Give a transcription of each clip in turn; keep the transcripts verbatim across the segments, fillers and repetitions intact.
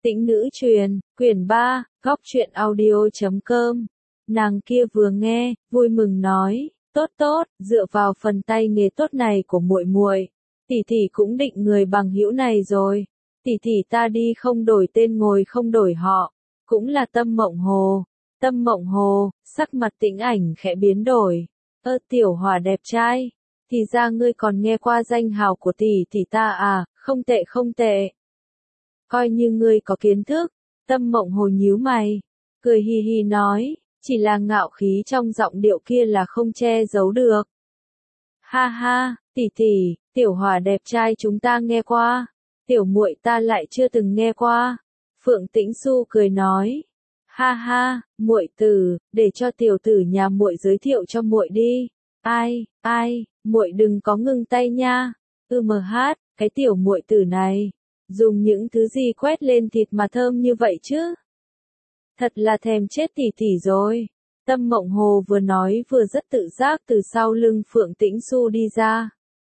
Tĩnh nữ truyền, quyển ba, góc truyện audio chấm com. Nàng kia vừa nghe, vui mừng nói, tốt tốt, dựa vào phần tay nghề tốt này của muội muội, tỷ tỷ cũng định người bằng hữu này rồi. Tỷ tỷ ta đi không đổi tên ngồi không đổi họ, cũng là Tâm Mộng Hồ. Tâm Mộng Hồ, sắc mặt Tĩnh Ảnh khẽ biến đổi. Ơ tiểu hòa đẹp trai, thì ra ngươi còn nghe qua danh hào của tỷ tỷ ta à, không tệ không tệ. Coi như ngươi có kiến thức. Tâm Mộng Hồ nhíu mày, cười hi hi nói, chỉ là ngạo khí trong giọng điệu kia là không che giấu được. Ha ha, tỷ tỷ, tiểu hòa đẹp trai chúng ta nghe qua, tiểu muội ta lại chưa từng nghe qua. Phượng Tĩnh Xu cười nói, ha ha, muội tử, để cho tiểu tử nhà muội giới thiệu cho muội đi. Ai, ai, muội đừng có ngưng tay nha. Ư mờ hát, cái tiểu muội tử này, dùng những thứ gì quét lên thịt mà thơm như vậy chứ? Thật là thèm chết tỷ tỷ rồi. Tâm Mộng Hồ vừa nói vừa rất tự giác từ sau lưng Phượng Tĩnh Xu đi ra.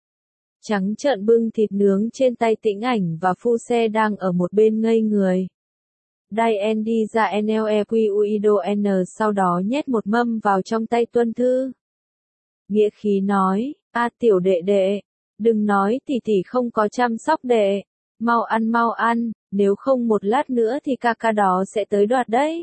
Trắng trợn bưng thịt nướng trên tay Tĩnh Ảnh và Phu Xe đang ở một bên ngây người. Đai N đi ra N L E Q U I D O N sau đó nhét một mâm vào trong tay Tuân Thư. Nghĩa khí nói, a tiểu đệ đệ, đừng nói tỷ tỷ không có chăm sóc đệ. Mau ăn mau ăn, nếu không một lát nữa thì ca ca đó sẽ tới đoạt đấy.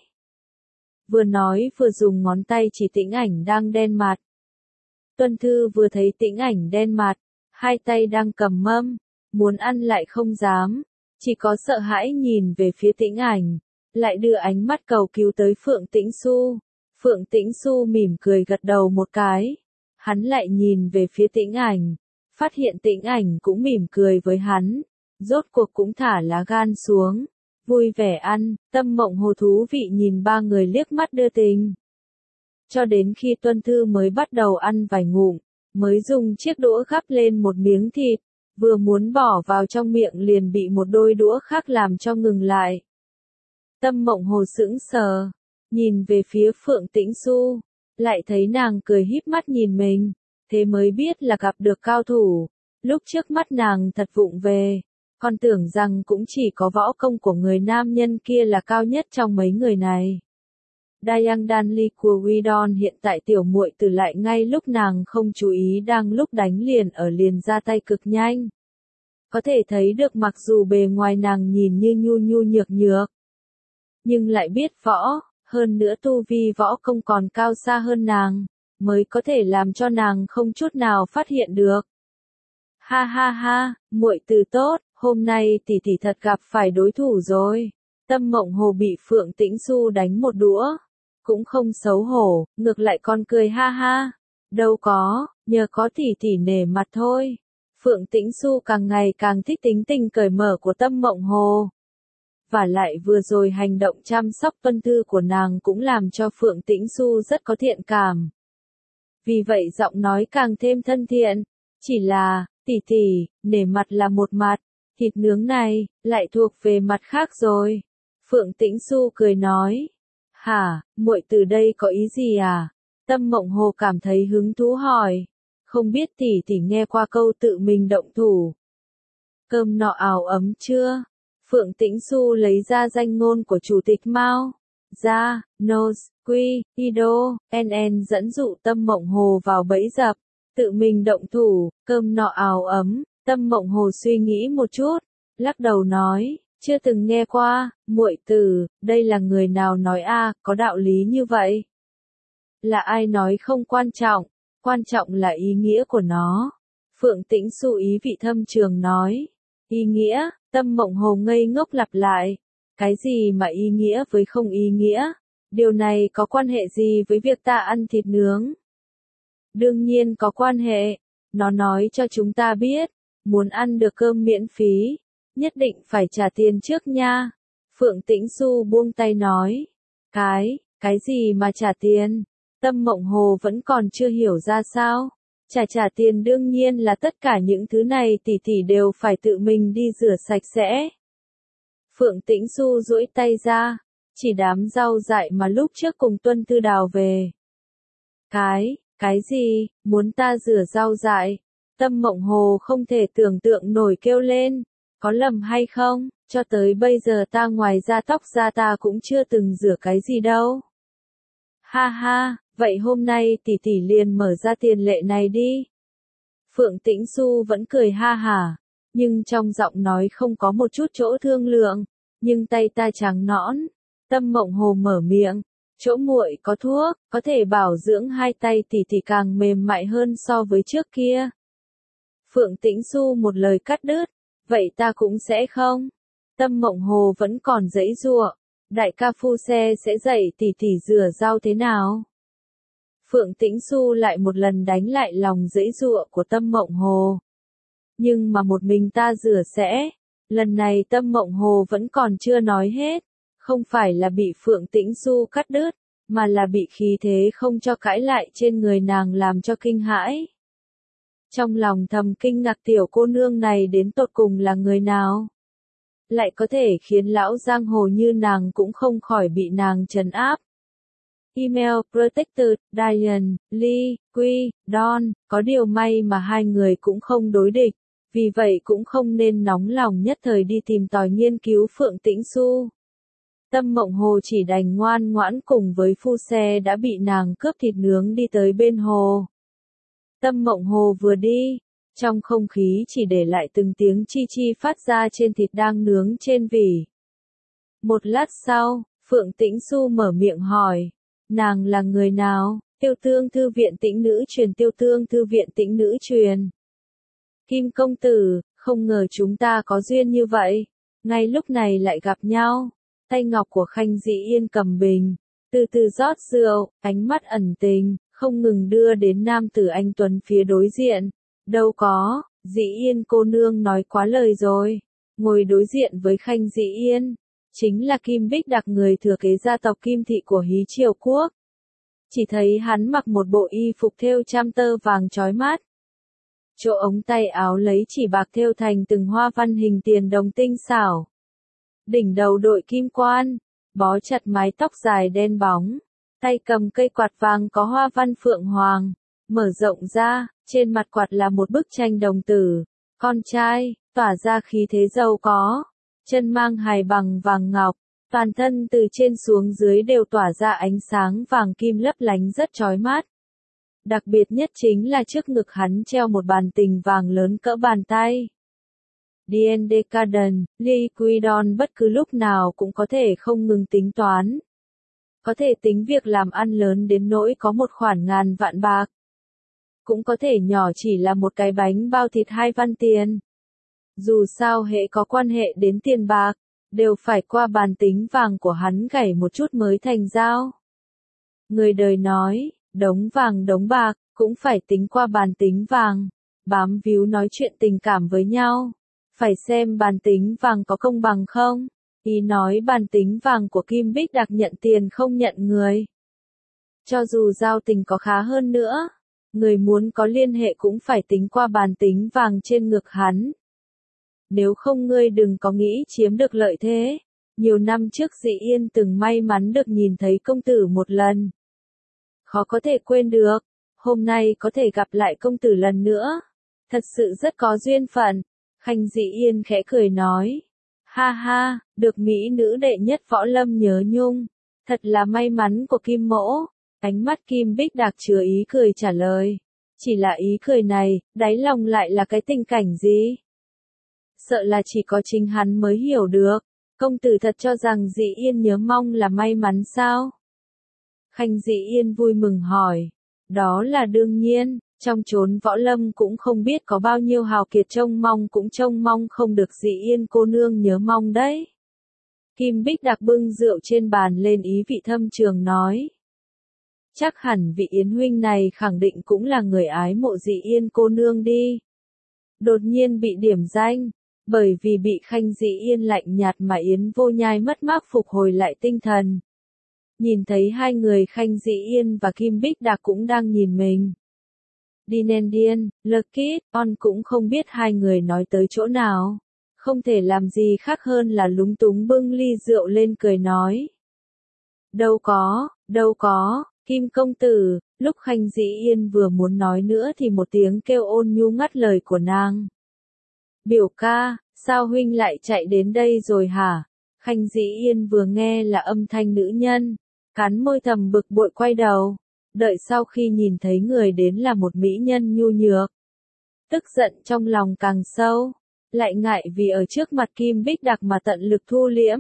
Vừa nói vừa dùng ngón tay chỉ Tĩnh Ảnh đang đen mặt. Tuân Thư vừa thấy Tĩnh Ảnh đen mặt, hai tay đang cầm mâm, muốn ăn lại không dám, chỉ có sợ hãi nhìn về phía Tĩnh Ảnh, lại đưa ánh mắt cầu cứu tới Phượng Tĩnh Xu. Phượng Tĩnh Xu mỉm cười gật đầu một cái, hắn lại nhìn về phía Tĩnh Ảnh, phát hiện Tĩnh Ảnh cũng mỉm cười với hắn. Rốt cuộc cũng thả lá gan xuống, vui vẻ ăn. Tâm Mộng Hồ thú vị nhìn ba người liếc mắt đưa tình. Cho đến khi Tuân Thư mới bắt đầu ăn vài ngụm, mới dùng chiếc đũa gắp lên một miếng thịt, vừa muốn bỏ vào trong miệng liền bị một đôi đũa khác làm cho ngừng lại. Tâm Mộng Hồ sững sờ, nhìn về phía Phượng Tĩnh Xu, lại thấy nàng cười híp mắt nhìn mình, thế mới biết là gặp được cao thủ. Lúc trước mắt nàng thật vụng về. Con tưởng rằng cũng chỉ có võ công của người nam nhân kia là cao nhất trong mấy người này. Dayang Danli của Widon hiện tại tiểu muội tử lại ngay lúc nàng không chú ý đang lúc đánh liền ở liền ra tay cực nhanh. Có thể thấy được mặc dù bề ngoài nàng nhìn như nhu nhu nhược nhược, nhưng lại biết võ, hơn nữa tu vi võ công còn cao xa hơn nàng, mới có thể làm cho nàng không chút nào phát hiện được. Ha ha ha, muội tử tốt. Hôm nay tỷ tỷ thật gặp phải đối thủ rồi. Tâm Mộng Hồ bị Phượng Tĩnh Xu đánh một đũa, cũng không xấu hổ, ngược lại còn cười ha ha. Đâu có, nhờ có tỷ tỷ nể mặt thôi. Phượng Tĩnh Xu càng ngày càng thích tính tình cởi mở của Tâm Mộng Hồ. Và lại vừa rồi hành động chăm sóc Tuân Thư của nàng cũng làm cho Phượng Tĩnh Xu rất có thiện cảm. Vì vậy giọng nói càng thêm thân thiện. Chỉ là, tỷ tỷ, nể mặt là một mặt. Thịt nướng này, lại thuộc về mặt khác rồi. Phượng Tĩnh Xu cười nói. Hả, muội từ đây có ý gì à? Tâm Mộng Hồ cảm thấy hứng thú hỏi. Không biết tỷ tỷ nghe qua câu tự mình động thủ. Cơm nọ ảo ấm chưa? Phượng Tĩnh Xu lấy ra danh ngôn của Chủ tịch Mao. Ra, Nos, Quy, Ido, en en dẫn dụ Tâm Mộng Hồ vào bẫy dập. Tự mình động thủ, cơm nọ ảo ấm. Tâm Mộng Hồ suy nghĩ một chút, lắc đầu nói, chưa từng nghe qua. Muội tử, đây là người nào nói a, à, có đạo lý như vậy? Là ai nói không quan trọng, quan trọng là ý nghĩa của nó. Phượng Tĩnh Xu ý vị thâm trường nói, ý nghĩa. Tâm Mộng Hồ ngây ngốc lặp lại, cái gì mà ý nghĩa với không ý nghĩa? Điều này có quan hệ gì với việc ta ăn thịt nướng? Đương nhiên có quan hệ, nó nói cho chúng ta biết. Muốn ăn được cơm miễn phí, nhất định phải trả tiền trước nha. Phượng Tĩnh Xu buông tay nói. Cái, cái gì mà trả tiền? Tâm Mộng Hồ vẫn còn chưa hiểu ra sao. Trả trả tiền đương nhiên là tất cả những thứ này tỷ tỷ đều phải tự mình đi rửa sạch sẽ. Phượng Tĩnh Xu duỗi tay ra, chỉ đám rau dại mà lúc trước cùng Tuân Thư đào về. Cái, cái gì, muốn ta rửa rau dại? Tâm Mộng Hồ không thể tưởng tượng nổi kêu lên. Có lầm hay không, cho tới bây giờ ta ngoài ra tóc ra ta cũng chưa từng rửa cái gì đâu. Ha ha, vậy hôm nay tỷ tỷ liền mở ra tiền lệ này đi. Phượng Tĩnh Xu vẫn cười ha hả, nhưng trong giọng nói không có một chút chỗ thương lượng, nhưng tay ta trắng nõn. Tâm Mộng Hồ mở miệng, chỗ muội có thuốc, có thể bảo dưỡng hai tay tỷ tỷ càng mềm mại hơn so với trước kia. Phượng Tĩnh Xu một lời cắt đứt, vậy ta cũng sẽ không. Tâm Mộng Hồ vẫn còn giãy giụa, đại ca phu xe sẽ dạy tỷ tỷ rửa rau thế nào. Phượng Tĩnh Xu lại một lần đánh lại lòng giãy giụa của Tâm Mộng Hồ. Nhưng mà một mình ta rửa sẽ, lần này Tâm Mộng Hồ vẫn còn chưa nói hết, không phải là bị Phượng Tĩnh Xu cắt đứt, mà là bị khí thế không cho cãi lại trên người nàng làm cho kinh hãi. Trong lòng thầm kinh ngạc tiểu cô nương này đến tột cùng là người nào? Lại có thể khiến lão giang hồ như nàng cũng không khỏi bị nàng trấn áp. Email Protected, Diane, Lee, Quy, Don, có điều may mà hai người cũng không đối địch, vì vậy cũng không nên nóng lòng nhất thời đi tìm tòi nghiên cứu Phượng Tĩnh Xu. Tâm Mộng Hồ chỉ đành ngoan ngoãn cùng với phu xe đã bị nàng cướp thịt nướng đi tới bên hồ. Tâm Mộng Hồ vừa đi, trong không khí chỉ để lại từng tiếng chi chi phát ra trên thịt đang nướng trên vỉ. Một lát sau, Phượng Tĩnh Xu mở miệng hỏi, nàng là người nào? Tiêu Tương Thư viện Tĩnh Nữ Truyền. Tiêu Tương Thư viện Tĩnh Nữ Truyền. Kim công tử, không ngờ chúng ta có duyên như vậy, ngay lúc này lại gặp nhau. Tay ngọc của Khanh Dĩ Yên cầm bình, từ từ rót rượu, ánh mắt ẩn tình, không ngừng đưa đến nam tử anh tuấn phía đối diện. Đâu có, Dĩ Yên cô nương nói quá lời rồi. Ngồi đối diện với Khanh Dĩ Yên, chính là Kim Bích Đặc, người thừa kế gia tộc Kim Thị của Hí Triều Quốc. Chỉ thấy hắn mặc một bộ y phục thêu trăm tơ vàng chói mắt. Chỗ ống tay áo lấy chỉ bạc thêu thành từng hoa văn hình tiền đồng tinh xảo. Đỉnh đầu đội kim quan, bó chặt mái tóc dài đen bóng, tay cầm cây quạt vàng có hoa văn phượng hoàng, mở rộng ra, trên mặt quạt là một bức tranh đồng tử, con trai, tỏa ra khí thế giàu có, chân mang hài bằng vàng ngọc, toàn thân từ trên xuống dưới đều tỏa ra ánh sáng vàng kim lấp lánh rất chói mắt. Đặc biệt nhất chính là trước ngực hắn treo một bàn tình vàng lớn cỡ bàn tay. Dien Decaden, Lee Quidon bất cứ lúc nào cũng có thể không ngừng tính toán. Có thể tính việc làm ăn lớn đến nỗi có một khoản ngàn vạn bạc. Cũng có thể nhỏ chỉ là một cái bánh bao thịt hai văn tiền. Dù sao hệ có quan hệ đến tiền bạc, đều phải qua bàn tính vàng của hắn gảy một chút mới thành giao. Người đời nói, đống vàng đống bạc, cũng phải tính qua bàn tính vàng, bám víu nói chuyện tình cảm với nhau. Phải xem bàn tính vàng có công bằng không? Ý nói bàn tính vàng của Kim Bích Đặc nhận tiền không nhận người. Cho dù giao tình có khá hơn nữa, người muốn có liên hệ cũng phải tính qua bàn tính vàng trên ngực hắn. Nếu không ngươi đừng có nghĩ chiếm được lợi thế. Nhiều năm trước Dĩ Yên từng may mắn được nhìn thấy công tử một lần. Khó có thể quên được, hôm nay có thể gặp lại công tử lần nữa. Thật sự rất có duyên phận. Khanh Dĩ Yên khẽ cười nói. Ha ha, được mỹ nữ đệ nhất võ lâm nhớ nhung. Thật là may mắn của Kim mỗ. Ánh mắt Kim Bích Đặc chứa ý cười trả lời. Chỉ là ý cười này, đáy lòng lại là cái tình cảnh gì? Sợ là chỉ có chính hắn mới hiểu được. Công tử thật cho rằng Dĩ Yên nhớ mong là may mắn sao? Khanh Dĩ Yên vui mừng hỏi. Đó là đương nhiên. Trong chốn võ lâm cũng không biết có bao nhiêu hào kiệt trông mong cũng trông mong không được Dĩ Yên cô nương nhớ mong đấy. Kim Bích Đặc bưng rượu trên bàn lên ý vị thâm trường nói. Chắc hẳn vị Yến huynh này khẳng định cũng là người ái mộ Dĩ Yên cô nương đi. Đột nhiên bị điểm danh, bởi vì bị Khanh Dĩ Yên lạnh nhạt mà Yến Vô Nhai mất mát phục hồi lại tinh thần. Nhìn thấy hai người Khanh Dĩ Yên và Kim Bích Đặc cũng đang nhìn mình. Dinendian, Lucky, On cũng không biết hai người nói tới chỗ nào. Không thể làm gì khác hơn là lúng túng bưng ly rượu lên cười nói. Đâu có, đâu có, Kim công tử, lúc Khanh Dĩ Yên vừa muốn nói nữa thì một tiếng kêu ôn nhu ngắt lời của nàng. Biểu ca, Sao huynh lại chạy đến đây rồi hả? Khanh Dĩ Yên vừa nghe là âm thanh nữ nhân, cắn môi thầm bực bội quay đầu, đợi sau khi nhìn thấy người đến là một mỹ nhân nhu nhược. Tức giận trong lòng càng sâu, lại ngại vì ở trước mặt Kim Bích Đặc mà tận lực thu liễm.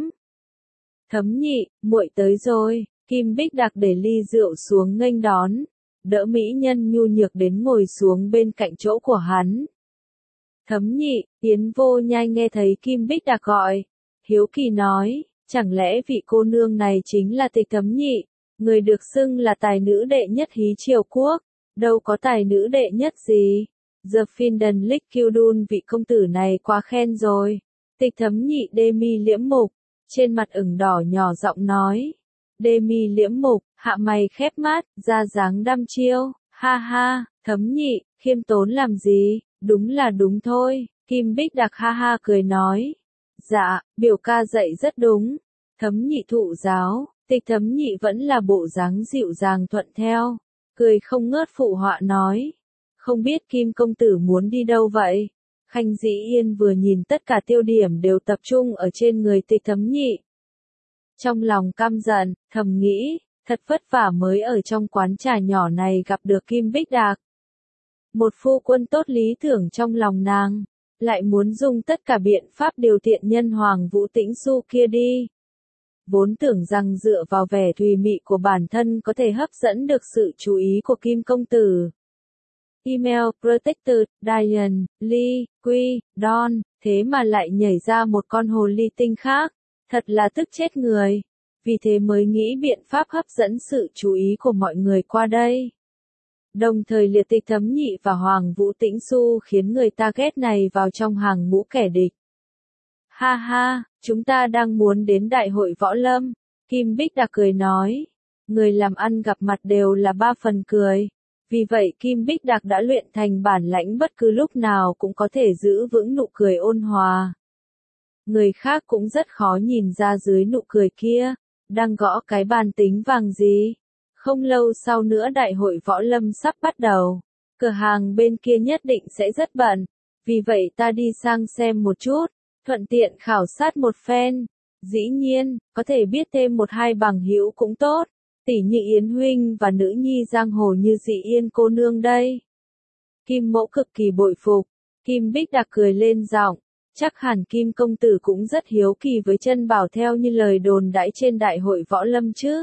Thấm nhị, muội tới rồi, Kim Bích Đặc để ly rượu xuống nghênh đón, đỡ mỹ nhân nhu nhược đến ngồi xuống bên cạnh chỗ của hắn. Thấm nhị, Yến Vô Nhai nghe thấy Kim Bích Đặc gọi, hiếu kỳ nói, chẳng lẽ vị cô nương này chính là Tịch Thấm nhị, người được xưng là tài nữ đệ nhất Hí Triều Quốc, đâu có tài nữ đệ nhất gì. The Finden Lick Kyudun, vị công tử này quá khen rồi. Tịch Thấm nhị đê mi liễm mục, trên mặt ửng đỏ nhỏ giọng nói. Đê mi liễm mục, hạ mày khép mát, ra dáng đăm chiêu, ha ha, Thấm nhị, khiêm tốn làm gì, đúng là đúng thôi, Kim Bích Đặc ha ha cười nói. Dạ, biểu ca dạy rất đúng, Thấm nhị thụ giáo, Tịch Thấm nhị vẫn là bộ dáng dịu dàng thuận theo, cười không ngớt phụ họa nói. Không biết Kim công tử muốn đi đâu vậy? Khanh Dĩ Yên vừa nhìn tất cả tiêu điểm đều tập trung ở trên người Tịch Thấm nhị. Trong lòng căm giận, thầm nghĩ, thật vất vả mới ở trong quán trà nhỏ này gặp được Kim Bích Đặc. Một phu quân tốt lý tưởng trong lòng nàng, lại muốn dùng tất cả biện pháp điều tiện nhân Hoàng Vũ Tĩnh Xu kia đi. Vốn tưởng rằng dựa vào vẻ thùy mị của bản thân có thể hấp dẫn được sự chú ý của Kim công tử. Email Protected, Diane, Lee, Quy, Don, thế mà lại nhảy ra một con hồ ly tinh khác, thật là tức chết người, vì thế mới nghĩ biện pháp hấp dẫn sự chú ý của mọi người qua đây. Đồng thời liệt Tịch Thấm nhị và Hoàng Vũ Tĩnh Xu khiến người ta ghét này vào trong hàng ngũ kẻ địch. Ha ha, chúng ta đang muốn đến đại hội võ lâm, Kim Bích Đặc cười nói, người làm ăn gặp mặt đều là ba phần cười. Vì vậy Kim Bích Đặc đã luyện thành bản lãnh bất cứ lúc nào cũng có thể giữ vững nụ cười ôn hòa. Người khác cũng rất khó nhìn ra dưới nụ cười kia, đang gõ cái bàn tính vàng gì. Không lâu sau nữa đại hội võ lâm sắp bắt đầu, cửa hàng bên kia nhất định sẽ rất bận, vì vậy ta đi sang xem một chút, thuận tiện khảo sát một phen. Dĩ nhiên, có thể biết thêm một hai bằng hữu cũng tốt. Tỷ Nhị Yến huynh và nữ nhi giang hồ như Dị Yên cô nương đây. Kim Mẫu cực kỳ bội phục, Kim Bích Đặc cười lên giọng, chắc hẳn Kim công tử cũng rất hiếu kỳ với chân bảo theo như lời đồn đãi trên đại hội võ lâm chứ.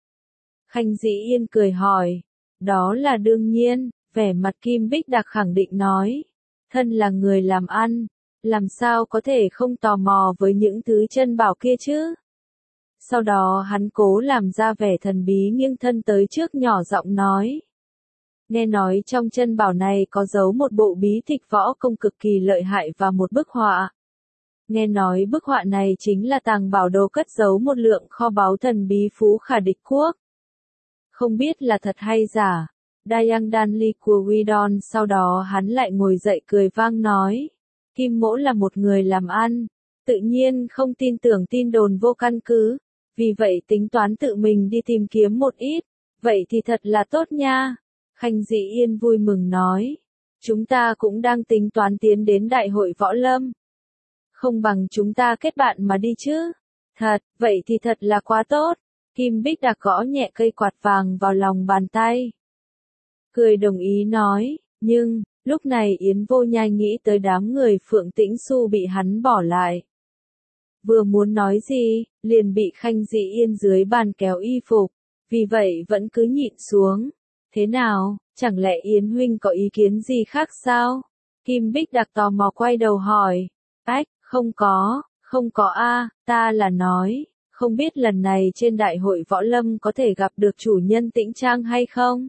Khanh Dĩ Yên cười hỏi, đó là đương nhiên, vẻ mặt Kim Bích Đặc khẳng định nói, thân là người làm ăn, làm sao có thể không tò mò với những thứ chân bảo kia chứ. Sau đó hắn cố làm ra vẻ thần bí nghiêng thân tới trước nhỏ giọng nói. Nghe nói trong chân bảo này có giấu một bộ bí tịch võ công cực kỳ lợi hại và một bức họa. Nghe nói bức họa này chính là tàng bảo đồ cất giấu một lượng kho báu thần bí phú khả địch quốc. Không biết là thật hay giả. Dayang Danli của Widon sau đó hắn lại ngồi dậy cười vang nói. Kim Mỗ là một người làm ăn, tự nhiên không tin tưởng tin đồn vô căn cứ. Vì vậy tính toán tự mình đi tìm kiếm một ít, vậy thì thật là tốt nha. Khanh Dĩ Yên vui mừng nói, chúng ta cũng đang tính toán tiến đến đại hội võ lâm. Không bằng chúng ta kết bạn mà đi chứ. Thật, vậy thì thật là quá tốt. Kim Bích Đặc gõ nhẹ cây quạt vàng vào lòng bàn tay. Cười đồng ý nói, nhưng, lúc này Yến Vô Nhai nghĩ tới đám người Phượng Tĩnh Xu bị hắn bỏ lại. Vừa muốn nói gì, liền bị Khanh Dĩ Yên dưới bàn kéo y phục, vì vậy vẫn cứ nhịn xuống. Thế nào, chẳng lẽ Yến huynh có ý kiến gì khác sao? Kim Bích Đặc tò mò quay đầu hỏi. Ách, không có, không có a, ta là nói, không biết lần này trên đại hội võ lâm có thể gặp được chủ nhân Tĩnh Trang hay không?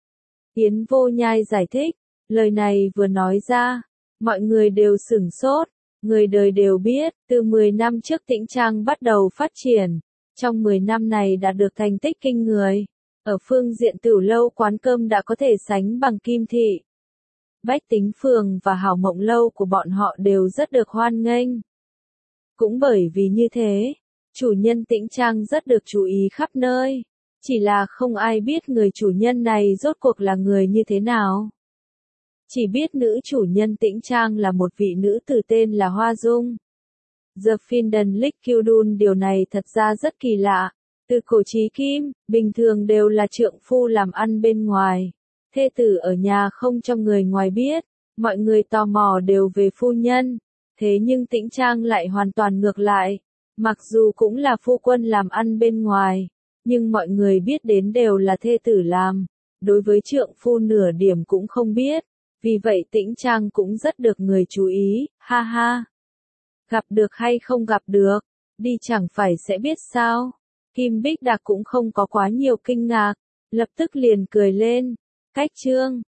Yến Vô Nhai giải thích, lời này vừa nói ra, mọi người đều sửng sốt. Người đời đều biết, từ mười năm trước Tĩnh Trang bắt đầu phát triển, trong mười năm này đã được thành tích kinh người. Ở phương diện tửu lâu quán cơm đã có thể sánh bằng Kim Thị. Bách Tính Phường và Hảo Mộng Lâu của bọn họ đều rất được hoan nghênh. Cũng bởi vì như thế, chủ nhân Tĩnh Trang rất được chú ý khắp nơi. Chỉ là không ai biết người chủ nhân này rốt cuộc là người như thế nào. Chỉ biết nữ chủ nhân Tĩnh Trang là một vị nữ tử tên là Hoa Dung. The Finden Kyudun, điều này thật ra rất kỳ lạ. Từ cổ chí kim, bình thường đều là trượng phu làm ăn bên ngoài. Thê tử ở nhà không cho người ngoài biết, mọi người tò mò đều về phu nhân. Thế nhưng Tĩnh Trang lại hoàn toàn ngược lại. Mặc dù cũng là phu quân làm ăn bên ngoài, nhưng mọi người biết đến đều là thê tử làm. Đối với trượng phu nửa điểm cũng không biết. Vì vậy Tĩnh Trang cũng rất được người chú ý, ha ha. Gặp được hay không gặp được, đi chẳng phải sẽ biết sao. Kim Bích Đạc cũng không có quá nhiều kinh ngạc, lập tức liền cười lên. Cách chương